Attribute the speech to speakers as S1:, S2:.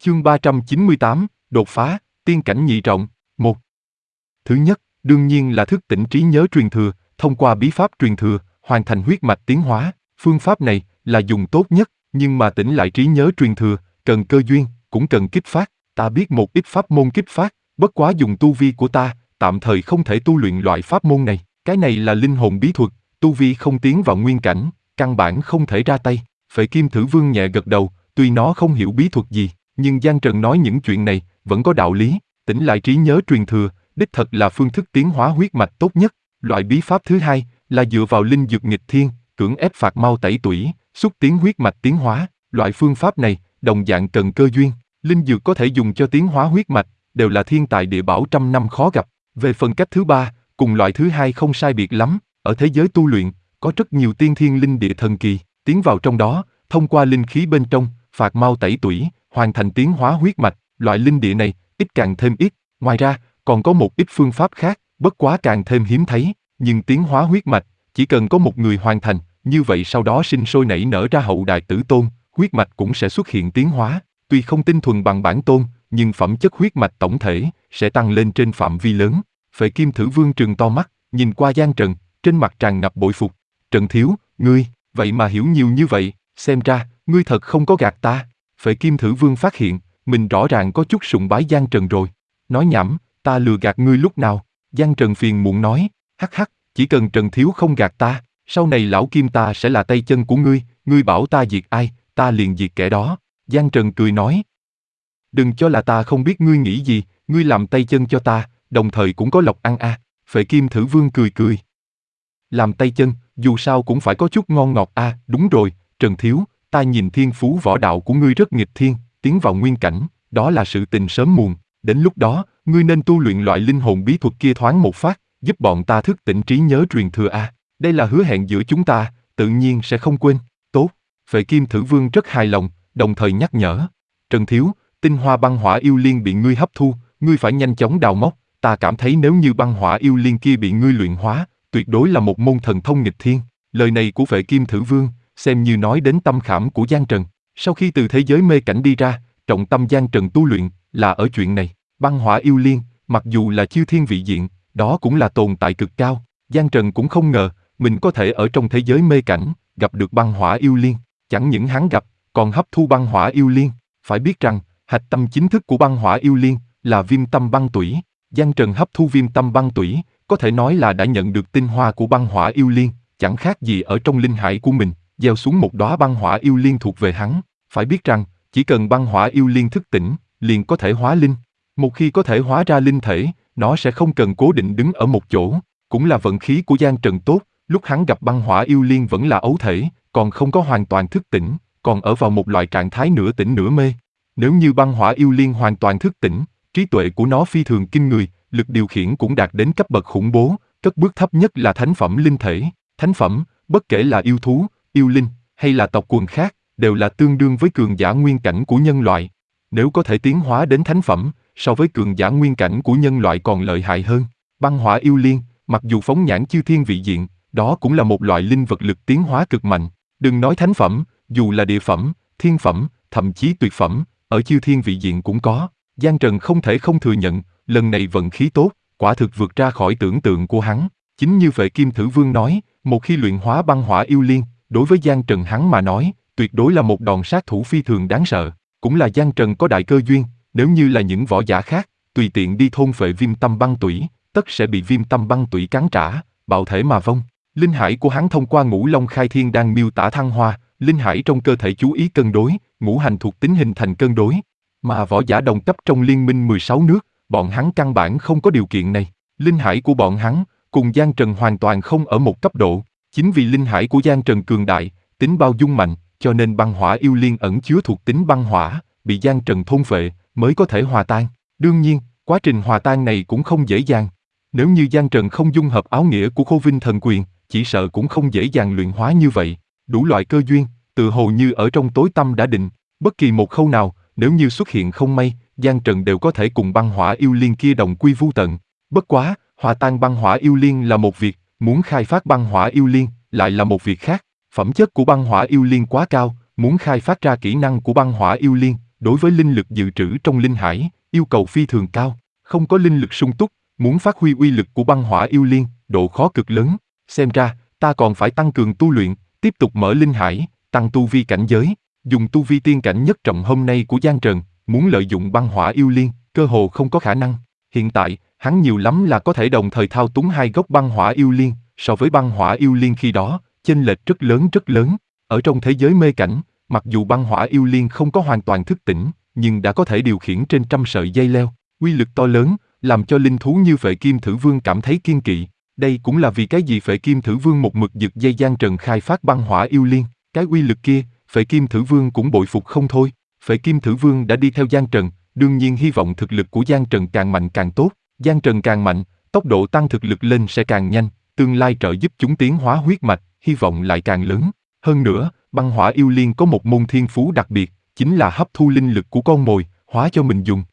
S1: Chương 398, đột phá, tiên cảnh nhị trọng. 1. Thứ nhất, đương nhiên là thức tỉnh trí nhớ truyền thừa, thông qua bí pháp truyền thừa, hoàn thành huyết mạch tiến hóa. Phương pháp này là dùng tốt nhất, nhưng mà tỉnh lại trí nhớ truyền thừa, cần cơ duyên, cũng cần kích phát. Ta biết một ít pháp môn kích phát, bất quá dùng tu vi của ta, tạm thời không thể tu luyện loại pháp môn này. Cái này là linh hồn bí thuật, tu vi không tiến vào nguyên cảnh, căn bản không thể ra tay. Phệ Kim Thử Vương nhẹ gật đầu, tuy nó không hiểu bí thuật gì, nhưng Giang Trần nói những chuyện này vẫn có đạo lý. Tỉnh lại trí nhớ truyền thừa, đích thật là phương thức tiến hóa huyết mạch tốt nhất. Loại bí pháp thứ hai là dựa vào linh dược nghịch thiên, cưỡng ép phạt mau tẩy tủy, xúc tiến huyết mạch tiến hóa. Loại phương pháp này đồng dạng cần cơ duyên. Linh dược có thể dùng cho tiến hóa huyết mạch đều là thiên tài địa bảo trăm năm khó gặp. Về phần cách thứ ba, cùng loại thứ hai không sai biệt lắm. Ở thế giới tu luyện, có rất nhiều tiên thiên linh địa thần kỳ, tiến vào trong đó, thông qua linh khí bên trong, phạt mau tẩy tủy, hoàn thành tiến hóa huyết mạch. Loại linh địa này ít càng thêm ít. Ngoài ra, còn có một ít phương pháp khác, bất quá càng thêm hiếm thấy. Nhưng tiến hóa huyết mạch, chỉ cần có một người hoàn thành, như vậy sau đó sinh sôi nảy nở ra hậu đại tử tôn, huyết mạch cũng sẽ xuất hiện tiến hóa. Tuy không tinh thuần bằng bản tôn, nhưng phẩm chất huyết mạch tổng thể sẽ tăng lên trên phạm vi lớn. Phệ Kim Thử Vương trừng to mắt, nhìn qua Giang Trần, trên mặt tràn ngập bội phục. Trần thiếu, ngươi, vậy mà hiểu nhiều như vậy, xem ra, ngươi thật không có gạt ta. Phệ Kim Thử Vương phát hiện, mình rõ ràng có chút sùng bái Giang Trần rồi. Nói nhảm, ta lừa gạt ngươi lúc nào? Giang Trần phiền muộn nói, hắc hắc, chỉ cần Trần thiếu không gạt ta, sau này lão Kim ta sẽ là tay chân của ngươi bảo ta diệt ai, ta liền diệt kẻ đó. Giang Trần cười nói, đừng cho là ta không biết ngươi nghĩ gì, ngươi làm tay chân cho ta, đồng thời cũng có lộc ăn à. Phệ Kim Thử Vương cười cười. Làm tay chân, dù sao cũng phải có chút ngon ngọt à, đúng rồi, Trần thiếu, ta nhìn thiên phú võ đạo của ngươi rất nghịch thiên, tiến vào nguyên cảnh, đó là sự tình sớm muộn, đến lúc đó, ngươi nên tu luyện loại linh hồn bí thuật kia thoáng một phát, giúp bọn ta thức tỉnh trí nhớ truyền thừa à. Đây là hứa hẹn giữa chúng ta, tự nhiên sẽ không quên. Tốt. Phệ Kim Thử Vương rất hài lòng, đồng thời nhắc nhở. Trần thiếu, tinh hoa băng hỏa yêu liên bị ngươi hấp thu, ngươi phải nhanh chóng đào móc. Ta cảm thấy nếu như băng hỏa yêu liên kia bị ngươi luyện hóa, tuyệt đối là một môn thần thông nghịch thiên. Lời này của Phệ Kim Thử Vương, xem như nói đến tâm khảm của Giang Trần. Sau khi từ thế giới mê cảnh đi ra, trọng tâm Giang Trần tu luyện là ở chuyện này. Băng hỏa yêu liên, mặc dù là chư thiên vị diện, đó cũng là tồn tại cực cao. Giang Trần cũng không ngờ, mình có thể ở trong thế giới mê cảnh, gặp được băng hỏa yêu liên. Chẳng những hắn gặp, còn hấp thu băng hỏa yêu liên. Phải biết rằng, hạch tâm chính thức của băng hỏa yêu liên là viêm tâm băng tủy. Giang Trần hấp thu viêm tâm băng tủy, có thể nói là đã nhận được tinh hoa của băng hỏa yêu liên, chẳng khác gì ở trong linh hải của mình, gieo xuống một đóa băng hỏa yêu liên thuộc về hắn. Phải biết rằng, chỉ cần băng hỏa yêu liên thức tỉnh, liền có thể hóa linh. Một khi có thể hóa ra linh thể, nó sẽ không cần cố định đứng ở một chỗ. Cũng là vận khí của Giang Trần tốt, lúc hắn gặp băng hỏa yêu liên vẫn là ấu thể, còn không có hoàn toàn thức tỉnh, còn ở vào một loại trạng thái nửa tỉnh nửa mê. Nếu như băng hỏa yêu liên hoàn toàn thức tỉnh, trí tuệ của nó phi thường kinh người, lực điều khiển cũng đạt đến cấp bậc khủng bố, cất bước thấp nhất là thánh phẩm linh thể. Thánh phẩm, bất kể là yêu thú, yêu linh, hay là tộc quần khác, đều là tương đương với cường giả nguyên cảnh của nhân loại. Nếu có thể tiến hóa đến thánh phẩm, so với cường giả nguyên cảnh của nhân loại còn lợi hại hơn. Băng hỏa yêu liên, mặc dù phóng nhãn chư thiên vị diện, đó cũng là một loại linh vật lực tiến hóa cực mạnh. Đừng nói thánh phẩm, dù là địa phẩm, thiên phẩm, thậm chí tuyệt phẩm, ở chư thiên vị diện cũng có. Giang Trần không thể không thừa nhận, lần này vận khí tốt, quả thực vượt ra khỏi tưởng tượng của hắn. Chính như Phệ Kim Thử Vương nói, một khi luyện hóa băng hỏa yêu liên, đối với Giang Trần hắn mà nói, tuyệt đối là một đòn sát thủ phi thường đáng sợ. Cũng là Giang Trần có đại cơ duyên, nếu như là những võ giả khác, tùy tiện đi thôn phệ viêm tâm băng tủy, tất sẽ bị viêm tâm băng tủy cắn trả, bạo thể mà vong. Linh hải của hắn thông qua Ngũ Long Khai Thiên đang miêu tả thăng hoa, linh hải trong cơ thể chú ý cân đối, ngũ hành thuộc tính hình thành cân đối. Mà võ giả đồng cấp trong liên minh 16 nước, bọn hắn căn bản không có điều kiện này. Linh hải của bọn hắn, cùng Giang Trần hoàn toàn không ở một cấp độ. Chính vì linh hải của Giang Trần cường đại, tính bao dung mạnh, cho nên băng hỏa yêu liên ẩn chứa thuộc tính băng hỏa, bị Giang Trần thôn phệ, mới có thể hòa tan. Đương nhiên, quá trình hòa tan này cũng không dễ dàng. Nếu như Giang Trần không dung hợp áo nghĩa của Khô Vinh Thần Quyền, chỉ sợ cũng không dễ dàng luyện hóa như vậy. Đủ loại cơ duyên, tự hồ như ở trong tối tâm đã định. Bất kỳ một khâu nào, nếu như xuất hiện không may, Giang Trần đều có thể cùng băng hỏa yêu liên kia đồng quy vu tận. Bất quá, hòa tan băng hỏa yêu liên là một việc, muốn khai phát băng hỏa yêu liên lại là một việc khác. Phẩm chất của băng hỏa yêu liên quá cao, muốn khai phát ra kỹ năng của băng hỏa yêu liên, đối với linh lực dự trữ trong linh hải, yêu cầu phi thường cao, không có linh lực sung túc, muốn phát huy uy lực của băng hỏa yêu liên, độ khó cực lớn. Xem ra, ta còn phải tăng cường tu luyện, tiếp tục mở linh hải, tăng tu vi cảnh giới. Dùng tu vi tiên cảnh nhất trọng hôm nay của Giang Trần, muốn lợi dụng băng hỏa yêu liên, cơ hồ không có khả năng. Hiện tại, hắn nhiều lắm là có thể đồng thời thao túng 2 gốc băng hỏa yêu liên, so với băng hỏa yêu liên khi đó, chênh lệch rất lớn rất lớn. Ở trong thế giới mê cảnh, mặc dù băng hỏa yêu liên không có hoàn toàn thức tỉnh, nhưng đã có thể điều khiển trên trăm sợi dây leo, uy lực to lớn, làm cho linh thú như Phệ Kim Thử Vương cảm thấy kiên kỵ. Đây cũng là vì cái gì Phệ Kim Thử Vương một mực giật dây Giang Trần khai phát băng hỏa yêu liên, cái uy lực kia, Phệ Kim Thử Vương cũng bội phục không thôi. Phệ Kim Thử Vương đã đi theo Giang Trần, đương nhiên hy vọng thực lực của Giang Trần càng mạnh càng tốt. Giang Trần càng mạnh, tốc độ tăng thực lực lên sẽ càng nhanh, tương lai trợ giúp chúng tiến hóa huyết mạch, hy vọng lại càng lớn. Hơn nữa, băng hỏa yêu liên có một môn thiên phú đặc biệt, chính là hấp thu linh lực của con mồi, hóa cho mình dùng.